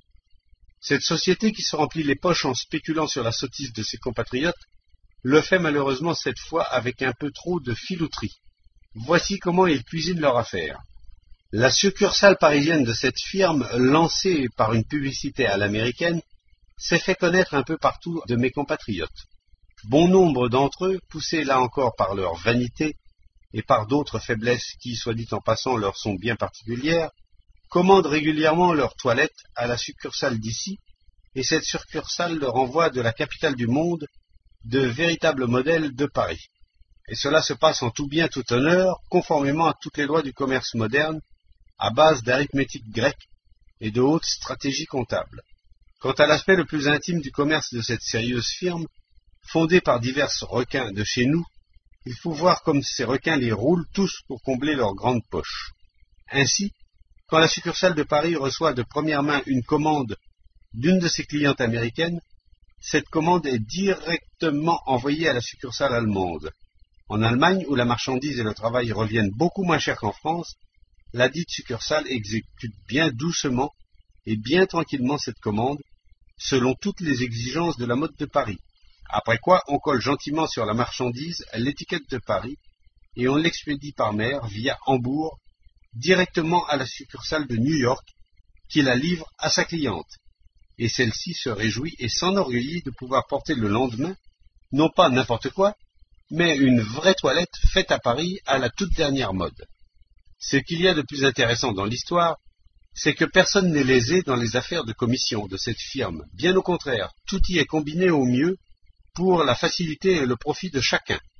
Cette société qui se remplit les poches en spéculant sur la sottise de ses compatriotes le fait malheureusement cette fois avec un peu trop de filouterie. Voici comment ils cuisinent leur affaire. La succursale parisienne de cette firme, lancée par une publicité à l'américaine, s'est fait connaître un peu partout de mes compatriotes. Bon nombre d'entre eux, poussés là encore par leur vanité et par d'autres faiblesses qui, soit dit en passant, leur sont bien particulières, commandent régulièrement leurs toilettes à la succursale d'ici, et cette succursale leur envoie de la capitale du monde de véritables modèles de Paris. Et cela se passe en tout bien, tout honneur, conformément à toutes les lois du commerce moderne, à base d'arithmétique grecque et de haute stratégie comptable. Quant à l'aspect le plus intime du commerce de cette sérieuse firme, fondée par divers requins de chez nous, il faut voir comme ces requins les roulent tous pour combler leurs grandes poches. Ainsi, quand la succursale de Paris reçoit de première main une commande d'une de ses clientes américaines, cette commande est directement envoyée à la succursale allemande. En Allemagne, où la marchandise et le travail reviennent beaucoup moins cher qu'en France, la dite succursale exécute bien doucement et bien tranquillement cette commande, selon toutes les exigences de la mode de Paris. Après quoi, on colle gentiment sur la marchandise l'étiquette de Paris et on l'expédie par mer via Hambourg directement à la succursale de New York qui la livre à sa cliente. Et celle-ci se réjouit et s'enorgueillit de pouvoir porter le lendemain, non pas n'importe quoi, mais une vraie toilette faite à Paris à la toute dernière mode. Ce qu'il y a de plus intéressant dans l'histoire, c'est que personne n'est lésé dans les affaires de commission de cette firme. Bien au contraire, tout y est combiné au mieux pour la facilité et le profit de chacun.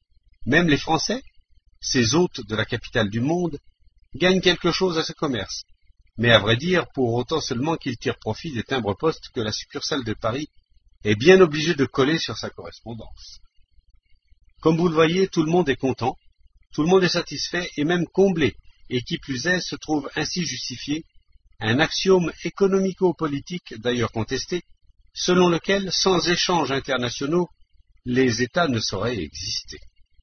Même les Français, ces hôtes de la capitale du monde, gagnent quelque chose à ce commerce, mais à vrai dire, pour autant seulement qu'ils tirent profit des timbres-poste que la succursale de Paris est bien obligée de coller sur sa correspondance. Comme vous le voyez, tout le monde est content, tout le monde est satisfait et même comblé, et qui plus est, se trouve ainsi justifié un axiome économico-politique, d'ailleurs contesté, selon lequel, sans échanges internationaux, les États ne sauraient exister.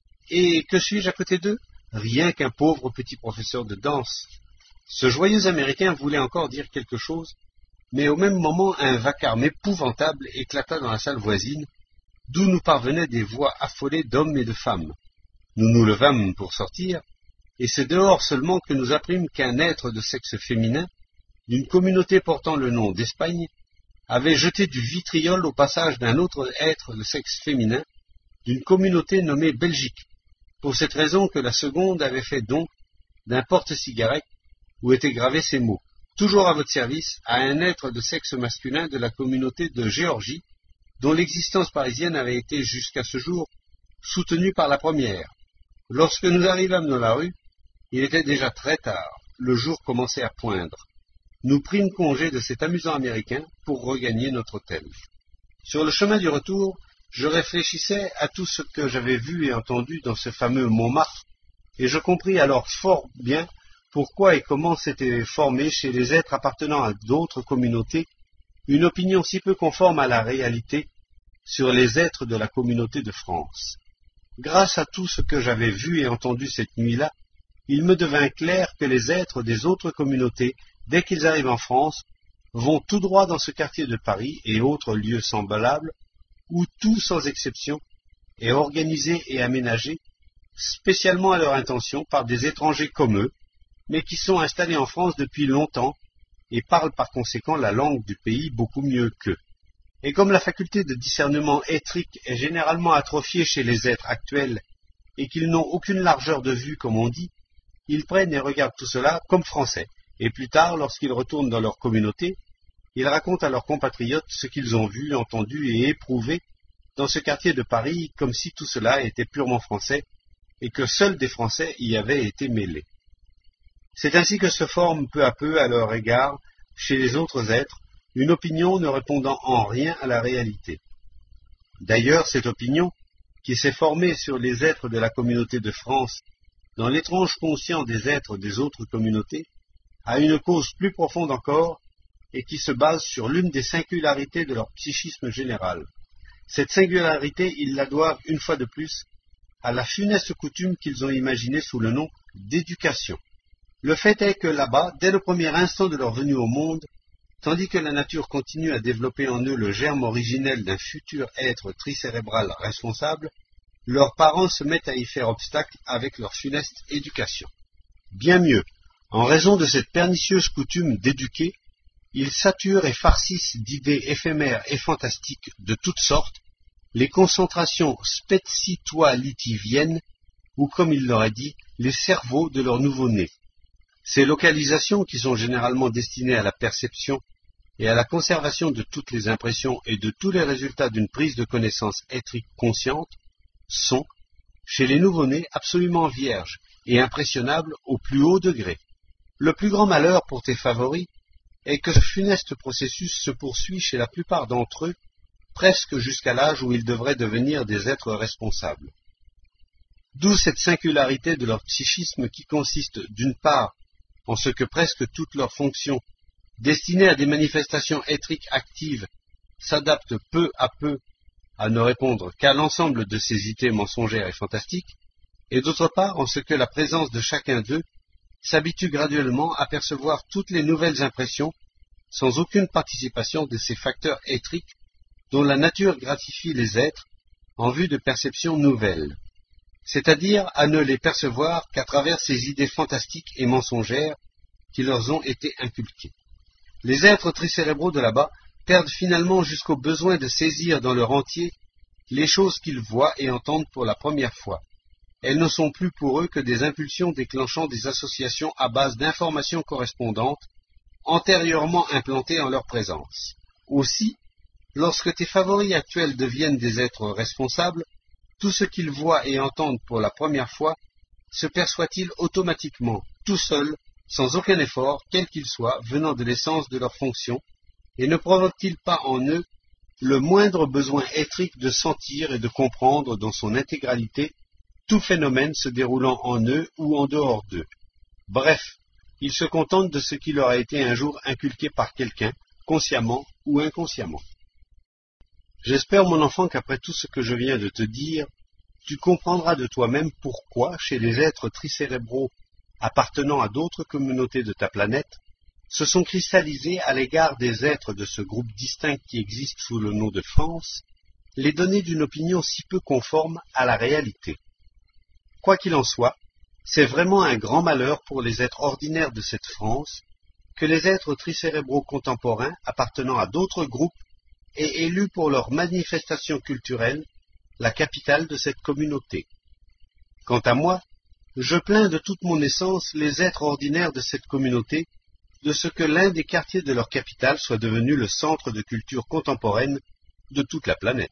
Et que suis-je à côté d'eux? Rien qu'un pauvre petit professeur de danse. Ce joyeux Américain voulait encore dire quelque chose, mais au même moment un vacarme épouvantable éclata dans la salle voisine, d'où nous parvenaient des voix affolées d'hommes et de femmes. Nous nous levâmes pour sortir, et c'est dehors seulement que nous apprîmes qu'un être de sexe féminin, d'une communauté portant le nom d'Espagne, avait jeté du vitriol au passage d'un autre être de sexe féminin, d'une communauté nommée Belgique, pour cette raison que la seconde avait fait don d'un porte-cigarette où étaient gravés ces mots « Toujours à votre service » à un être de sexe masculin de la communauté de Géorgie, dont l'existence parisienne avait été jusqu'à ce jour soutenue par la première. Lorsque nous arrivâmes dans la rue, il était déjà très tard, le jour commençait à poindre. Nous prîmes congé de cet amusant Américain pour regagner notre hôtel. Sur le chemin du retour, je réfléchissais à tout ce que j'avais vu et entendu dans ce fameux Montmartre, et je compris alors fort bien pourquoi et comment s'était formée chez les êtres appartenant à d'autres communautés une opinion si peu conforme à la réalité sur les êtres de la communauté de France. Grâce à tout ce que j'avais vu et entendu cette nuit-là, il me devint clair que les êtres des autres communautés, dès qu'ils arrivent en France, vont tout droit dans ce quartier de Paris et autres lieux semblables, où tout, sans exception, est organisé et aménagé, spécialement à leur intention, par des étrangers comme eux, mais qui sont installés en France depuis longtemps et parlent par conséquent la langue du pays beaucoup mieux qu'eux. Et comme la faculté de discernement étrique est généralement atrophiée chez les êtres actuels et qu'ils n'ont aucune largeur de vue, comme on dit, ils prennent et regardent tout cela comme français, et plus tard, lorsqu'ils retournent dans leur communauté, ils racontent à leurs compatriotes ce qu'ils ont vu, entendu et éprouvé dans ce quartier de Paris, comme si tout cela était purement français, et que seuls des Français y avaient été mêlés. C'est ainsi que se forme peu à peu à leur égard, chez les autres êtres, une opinion ne répondant en rien à la réalité. D'ailleurs, cette opinion, qui s'est formée sur les êtres de la communauté de France, dans l'étrange conscient des êtres des autres communautés, a une cause plus profonde encore, et qui se base sur l'une des singularités de leur psychisme général. Cette singularité, ils la doivent, une fois de plus, à la funeste coutume qu'ils ont imaginée sous le nom d'éducation. Le fait est que là-bas, dès le premier instant de leur venue au monde, tandis que la nature continue à développer en eux le germe originel d'un futur être tricérébral responsable, leurs parents se mettent à y faire obstacle avec leur funeste éducation. Bien mieux, en raison de cette pernicieuse coutume d'éduquer, ils saturent et farcissent d'idées éphémères et fantastiques de toutes sortes les concentrations spetsitualitiviennes, ou comme il leur a dit, les cerveaux de leurs nouveau-nés. Ces localisations, qui sont généralement destinées à la perception et à la conservation de toutes les impressions et de tous les résultats d'une prise de connaissance étrique consciente, sont, chez les nouveau-nés, absolument vierges et impressionnables au plus haut degré. Le plus grand malheur pour tes favoris est que ce funeste processus se poursuit chez la plupart d'entre eux, presque jusqu'à l'âge où ils devraient devenir des êtres responsables. D'où cette singularité de leur psychisme qui consiste, d'une part, en ce que presque toutes leurs fonctions, destinées à des manifestations étriques actives, s'adaptent peu à peu à ne répondre qu'à l'ensemble de ces idées mensongères et fantastiques, et d'autre part en ce que la présence de chacun d'eux s'habitue graduellement à percevoir toutes les nouvelles impressions sans aucune participation de ces facteurs étriques dont la nature gratifie les êtres en vue de perceptions nouvelles, c'est-à-dire à ne les percevoir qu'à travers ces idées fantastiques et mensongères qui leur ont été inculquées. Les êtres tricérébraux de là-bas perdent finalement jusqu'au besoin de saisir dans leur entier les choses qu'ils voient et entendent pour la première fois. Elles ne sont plus pour eux que des impulsions déclenchant des associations à base d'informations correspondantes, antérieurement implantées en leur présence. Aussi, lorsque tes favoris actuels deviennent des êtres responsables, tout ce qu'ils voient et entendent pour la première fois se perçoit-il automatiquement, tout seul, sans aucun effort, quel qu'il soit, venant de l'essence de leur fonction, et ne provoque-t-il pas en eux le moindre besoin éthrique de sentir et de comprendre dans son intégralité tout phénomène se déroulant en eux ou en dehors d'eux. Bref, ils se contentent de ce qui leur a été un jour inculqué par quelqu'un, consciemment ou inconsciemment. J'espère, mon enfant, qu'après tout ce que je viens de te dire, tu comprendras de toi-même pourquoi, chez les êtres tricérébraux appartenant à d'autres communautés de ta planète, se sont cristallisés à l'égard des êtres de ce groupe distinct qui existe sous le nom de France, les données d'une opinion si peu conforme à la réalité. Quoi qu'il en soit, c'est vraiment un grand malheur pour les êtres ordinaires de cette France que les êtres tricérébraux contemporains appartenant à d'autres groupes aient élu pour leur manifestation culturelle la capitale de cette communauté. Quant à moi, je plains de toute mon essence les êtres ordinaires de cette communauté de ce que l'un des quartiers de leur capitale soit devenu le centre de culture contemporaine de toute la planète.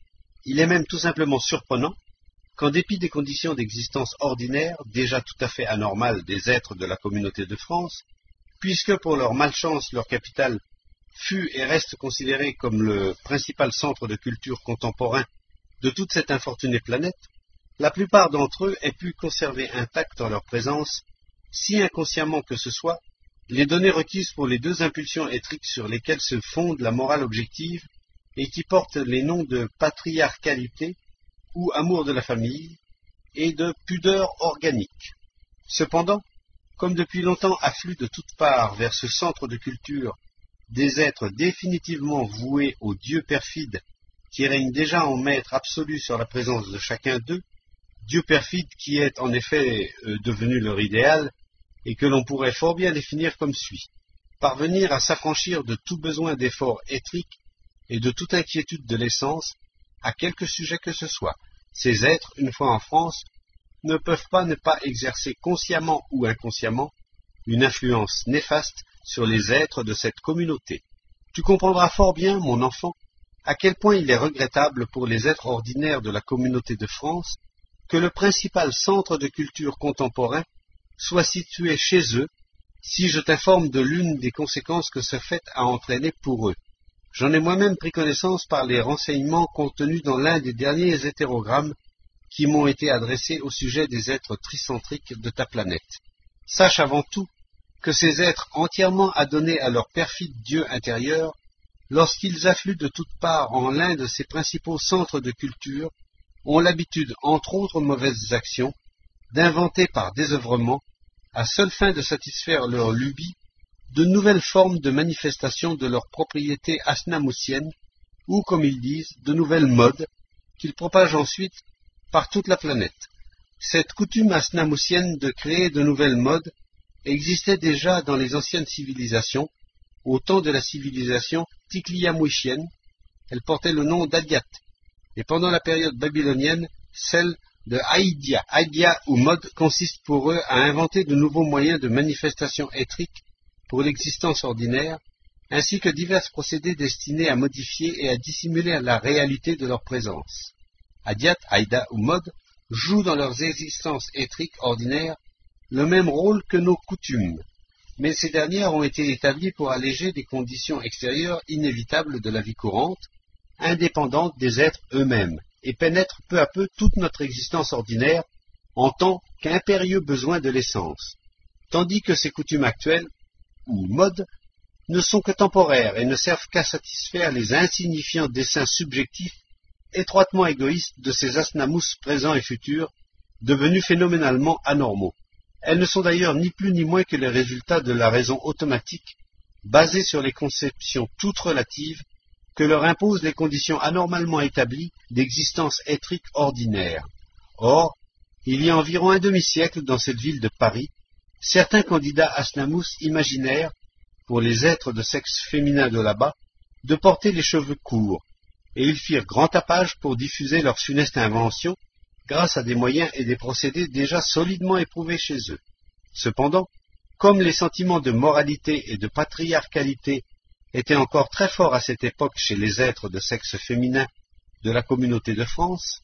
Il est même tout simplement surprenant qu'en dépit des conditions d'existence ordinaires, déjà tout à fait anormales des êtres de la communauté de France, puisque pour leur malchance leur capitale fut et reste considérée comme le principal centre de culture contemporain de toute cette infortunée planète, la plupart d'entre eux aient pu conserver intactes en leur présence, si inconsciemment que ce soit, les données requises pour les deux impulsions éthriques sur lesquelles se fonde la morale objective et qui portent les noms de patriarcalité ou amour de la famille et de pudeur organique. Cependant, comme depuis longtemps affluent de toutes parts vers ce centre de culture des êtres définitivement voués au Dieu perfide qui règne déjà en maître absolu sur la présence de chacun d'eux, Dieu perfide qui est en effet euh, devenu leur idéal, et que l'on pourrait fort bien définir comme suit. Parvenir à s'affranchir de tout besoin d'effort éthrique et de toute inquiétude de l'essence, à quelque sujet que ce soit. Ces êtres, une fois en France, ne peuvent pas ne pas exercer consciemment ou inconsciemment une influence néfaste sur les êtres de cette communauté. Tu comprendras fort bien, mon enfant, à quel point il est regrettable pour les êtres ordinaires de la communauté de France que le principal centre de culture contemporain soit situé chez eux, si je t'informe de l'une des conséquences que ce fait a entraîné pour eux. J'en ai moi-même pris connaissance par les renseignements contenus dans l'un des derniers hétérogrammes qui m'ont été adressés au sujet des êtres tricentriques de ta planète. Sache avant tout que ces êtres entièrement adonnés à leur perfide Dieu intérieur, lorsqu'ils affluent de toutes parts en l'un de ces principaux centres de culture, ont l'habitude, entre autres mauvaises actions, d'inventer par désœuvrement, à seule fin de satisfaire leur lubie, de nouvelles formes de manifestation de leur propriété asnamoussienne, ou, comme ils disent, de nouvelles modes, qu'ils propagent ensuite par toute la planète. Cette coutume asnamoussienne de créer de nouvelles modes existait déjà dans les anciennes civilisations, au temps de la civilisation tikliamouchienne. Elle portait le nom d'Adiat, et pendant la période babylonienne, celle de Haïdia. Haïdia ou mode consiste pour eux à inventer de nouveaux moyens de manifestation éthrique pour l'existence ordinaire, ainsi que divers procédés destinés à modifier et à dissimuler la réalité de leur présence. Adiat, Haïda ou mode jouent dans leurs existences éthriques ordinaires le même rôle que nos coutumes, mais ces dernières ont été établies pour alléger des conditions extérieures inévitables de la vie courante, indépendantes des êtres eux-mêmes, et pénètrent peu à peu toute notre existence ordinaire en tant qu'impérieux besoin de l'essence, tandis que ces coutumes actuelles, ou modes, ne sont que temporaires et ne servent qu'à satisfaire les insignifiants desseins subjectifs étroitement égoïstes de ces asnamous présents et futurs, devenus phénoménalement anormaux. Elles ne sont d'ailleurs ni plus ni moins que les résultats de la raison automatique, basée sur les conceptions toutes relatives, que leur imposent les conditions anormalement établies d'existence éthrique ordinaire. Or, il y a environ un demi-siècle dans cette ville de Paris, certains candidats asnamous imaginèrent, pour les êtres de sexe féminin de là-bas, de porter les cheveux courts, et ils firent grand tapage pour diffuser leur funeste invention, grâce à des moyens et des procédés déjà solidement éprouvés chez eux. Cependant, comme les sentiments de moralité et de patriarcalité étaient encore très forts à cette époque chez les êtres de sexe féminin de la communauté de France,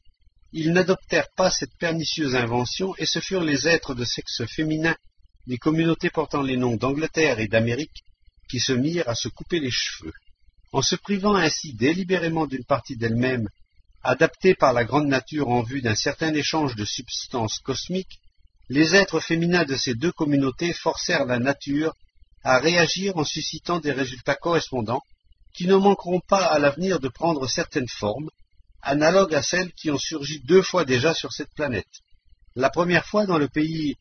ils n'adoptèrent pas cette pernicieuse invention et ce furent les êtres de sexe féminin des communautés portant les noms d'Angleterre et d'Amérique qui se mirent à se couper les cheveux. En se privant ainsi délibérément d'une partie d'elle-même, adaptée par la grande nature en vue d'un certain échange de substances cosmiques, les êtres féminins de ces deux communautés forcèrent la nature à réagir en suscitant des résultats correspondants qui ne manqueront pas à l'avenir de prendre certaines formes, analogues à celles qui ont surgi deux fois déjà sur cette planète. La première fois dans le pays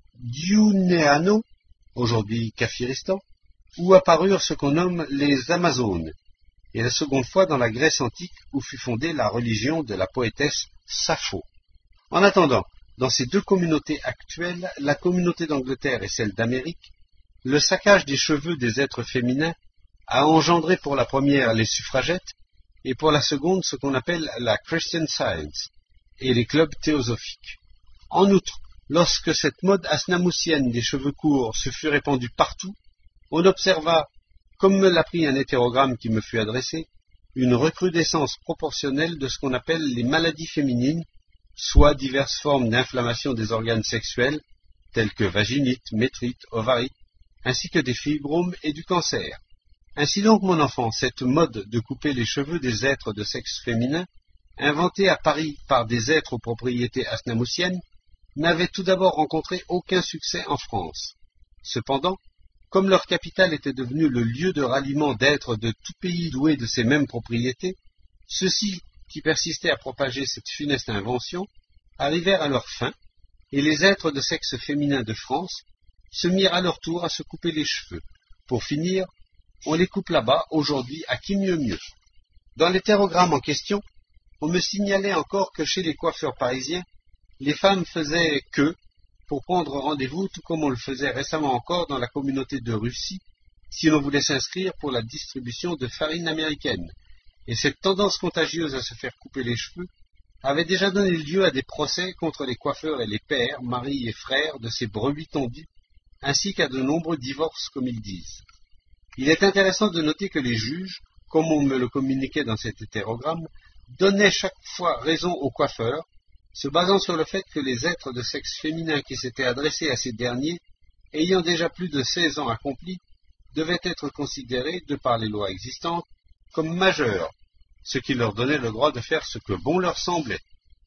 d'Iuneano, aujourd'hui Kafiristan, où apparurent ce qu'on nomme les Amazones, et la seconde fois dans la Grèce antique où fut fondée la religion de la poétesse Sappho. En attendant, dans ces deux communautés actuelles, la communauté d'Angleterre et celle d'Amérique, le saccage des cheveux des êtres féminins a engendré pour la première les suffragettes et pour la seconde ce qu'on appelle la Christian Science et les clubs théosophiques. En outre, lorsque cette mode asnamousienne des cheveux courts se fut répandue partout, on observa, comme me l'apprit un hétérogramme qui me fut adressé, une recrudescence proportionnelle de ce qu'on appelle les maladies féminines, soit diverses formes d'inflammation des organes sexuels, tels que vaginite, métrite, ovarite, ainsi que des fibromes et du cancer. Ainsi donc, mon enfant, cette mode de couper les cheveux des êtres de sexe féminin, inventée à Paris par des êtres aux propriétés asnamousiennes, n'avait tout d'abord rencontré aucun succès en France. Cependant, comme leur capitale était devenue le lieu de ralliement d'êtres de tout pays doués de ces mêmes propriétés, ceux-ci, qui persistaient à propager cette funeste invention, arrivèrent à leur fin, et les êtres de sexe féminin de France se mirent à leur tour à se couper les cheveux. Pour finir, on les coupe là-bas, aujourd'hui, à qui mieux mieux. Dans l'hétérogramme en question, on me signalait encore que chez les coiffeurs parisiens, les femmes faisaient queue pour prendre rendez-vous, tout comme on le faisait récemment encore dans la communauté de Russie, si l'on voulait s'inscrire pour la distribution de farine américaine. Et cette tendance contagieuse à se faire couper les cheveux avait déjà donné lieu à des procès contre les coiffeurs et les pères, maris et frères de ces brebis tondues, ainsi qu'à de nombreux divorces, comme ils disent. Il est intéressant de noter que les juges, comme on me le communiquait dans cet hétérogramme, donnaient chaque fois raison aux coiffeurs, se basant sur le fait que les êtres de sexe féminin qui s'étaient adressés à ces derniers, ayant déjà plus de seize ans accomplis, devaient être considérés, de par les lois existantes, comme majeurs, ce qui leur donnait le droit de faire ce que bon leur semblait.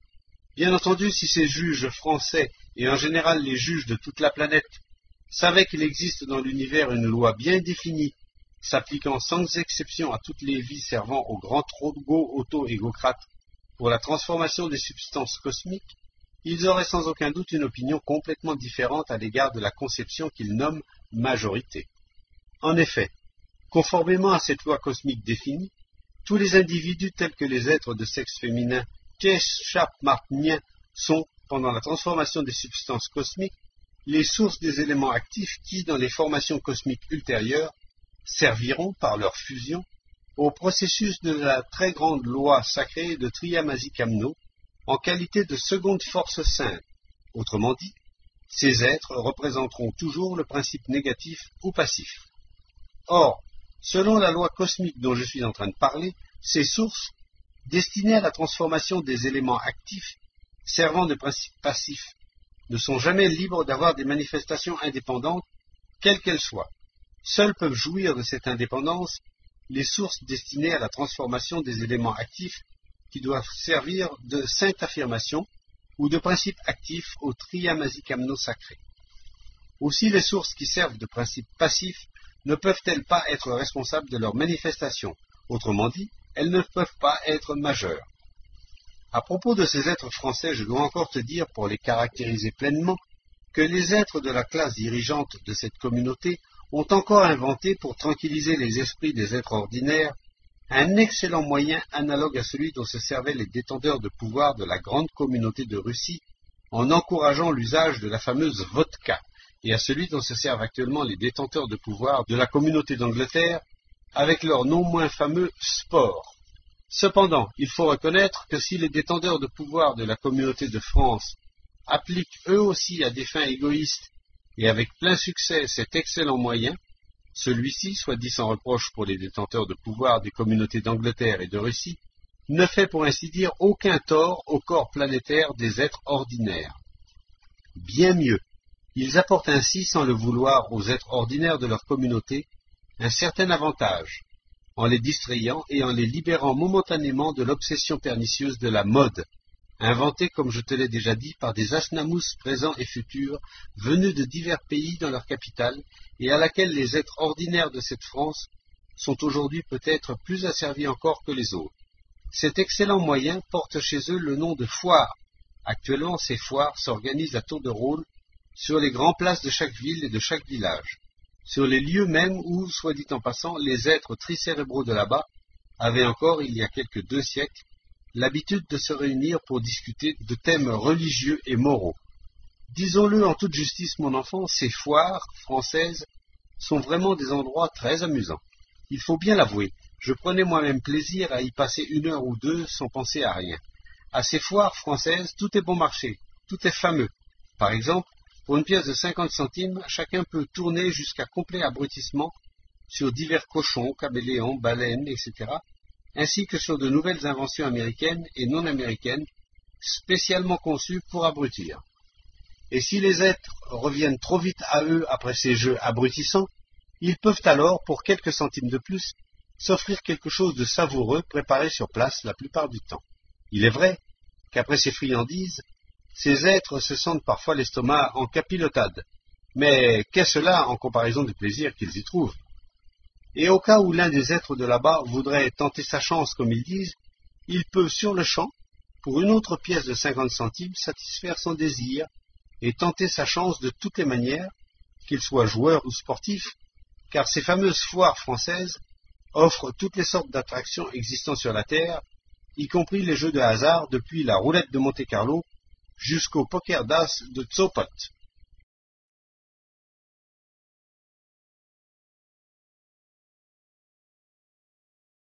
Bien entendu, si ces juges français, et en général les juges de toute la planète, savaient qu'il existe dans l'univers une loi bien définie, s'appliquant sans exception à toutes les vies servant aux grands trogots auto-égocrates pour la transformation des substances cosmiques, ils auraient sans aucun doute une opinion complètement différente à l'égard de la conception qu'ils nomment majorité. En effet, conformément à cette loi cosmique définie, tous les individus tels que les êtres de sexe féminin Keshamartniens sont, pendant la transformation des substances cosmiques, les sources des éléments actifs qui, dans les formations cosmiques ultérieures, serviront, par leur fusion, au processus de la très grande loi sacrée de Triamazikamno, en qualité de seconde force sainte. Autrement dit, ces êtres représenteront toujours le principe négatif ou passif. Or, selon la loi cosmique dont je suis en train de parler, ces sources, destinées à la transformation des éléments actifs, servant de principe passif, ne sont jamais libres d'avoir des manifestations indépendantes, quelles qu'elles soient. Seules peuvent jouir de cette indépendance les sources destinées à la transformation des éléments actifs qui doivent servir de sainte affirmation ou de principe actif au Triamazikamno sacré. Aussi, les sources qui servent de principe passif ne peuvent-elles pas être responsables de leur manifestation. Autrement dit, elles ne peuvent pas être majeures. À propos de ces êtres français, je dois encore te dire, pour les caractériser pleinement, que les êtres de la classe dirigeante de cette communauté ont encore inventé, pour tranquilliser les esprits des êtres ordinaires, un excellent moyen analogue à celui dont se servaient les détenteurs de pouvoir de la grande communauté de Russie, en encourageant l'usage de la fameuse vodka, et à celui dont se servent actuellement les détenteurs de pouvoir de la communauté d'Angleterre, avec leur non moins fameux sport. Cependant, il faut reconnaître que si les détenteurs de pouvoir de la communauté de France appliquent eux aussi à des fins égoïstes et avec plein succès cet excellent moyen, celui-ci, soit dit sans reproche pour les détenteurs de pouvoir des communautés d'Angleterre et de Russie, ne fait pour ainsi dire aucun tort au corps planétaire des êtres ordinaires. Bien mieux, ils apportent ainsi, sans le vouloir, aux êtres ordinaires de leur communauté, un certain avantage, en les distrayant et en les libérant momentanément de l'obsession pernicieuse de la mode, inventée, comme je te l'ai déjà dit, par des asnamous présents et futurs, venus de divers pays dans leur capitale, et à laquelle les êtres ordinaires de cette France sont aujourd'hui peut-être plus asservis encore que les autres. Cet excellent moyen porte chez eux le nom de foire. Actuellement, ces foires s'organisent à tour de rôle sur les grandes places de chaque ville et de chaque village, sur les lieux mêmes où, soit dit en passant, les êtres tricérébraux de là-bas avaient encore, il y a quelques deux siècles, l'habitude de se réunir pour discuter de thèmes religieux et moraux. Disons-le en toute justice, mon enfant, ces foires françaises sont vraiment des endroits très amusants. Il faut bien l'avouer, je prenais moi-même plaisir à y passer une heure ou deux sans penser à rien. À ces foires françaises, tout est bon marché, tout est fameux. Par exemple, pour une pièce de cinquante centimes, chacun peut tourner jusqu'à complet abrutissement sur divers cochons, caméléons, baleines, et cetera, ainsi que sur de nouvelles inventions américaines et non américaines, spécialement conçues pour abrutir. Et si les êtres reviennent trop vite à eux après ces jeux abrutissants, ils peuvent alors, pour quelques centimes de plus, s'offrir quelque chose de savoureux préparé sur place la plupart du temps. Il est vrai qu'après ces friandises, ces êtres se sentent parfois l'estomac en capilotade, mais qu'est-ce là en comparaison du plaisir qu'ils y trouvent? Et au cas où l'un des êtres de là-bas voudrait tenter sa chance, comme ils disent, il peut sur le champ, pour une autre pièce de cinquante centimes, satisfaire son désir et tenter sa chance de toutes les manières, qu'il soit joueur ou sportif, car ces fameuses foires françaises offrent toutes les sortes d'attractions existant sur la Terre, y compris les jeux de hasard depuis la roulette de Monte-Carlo jusqu'au poker d'as de Tsopot.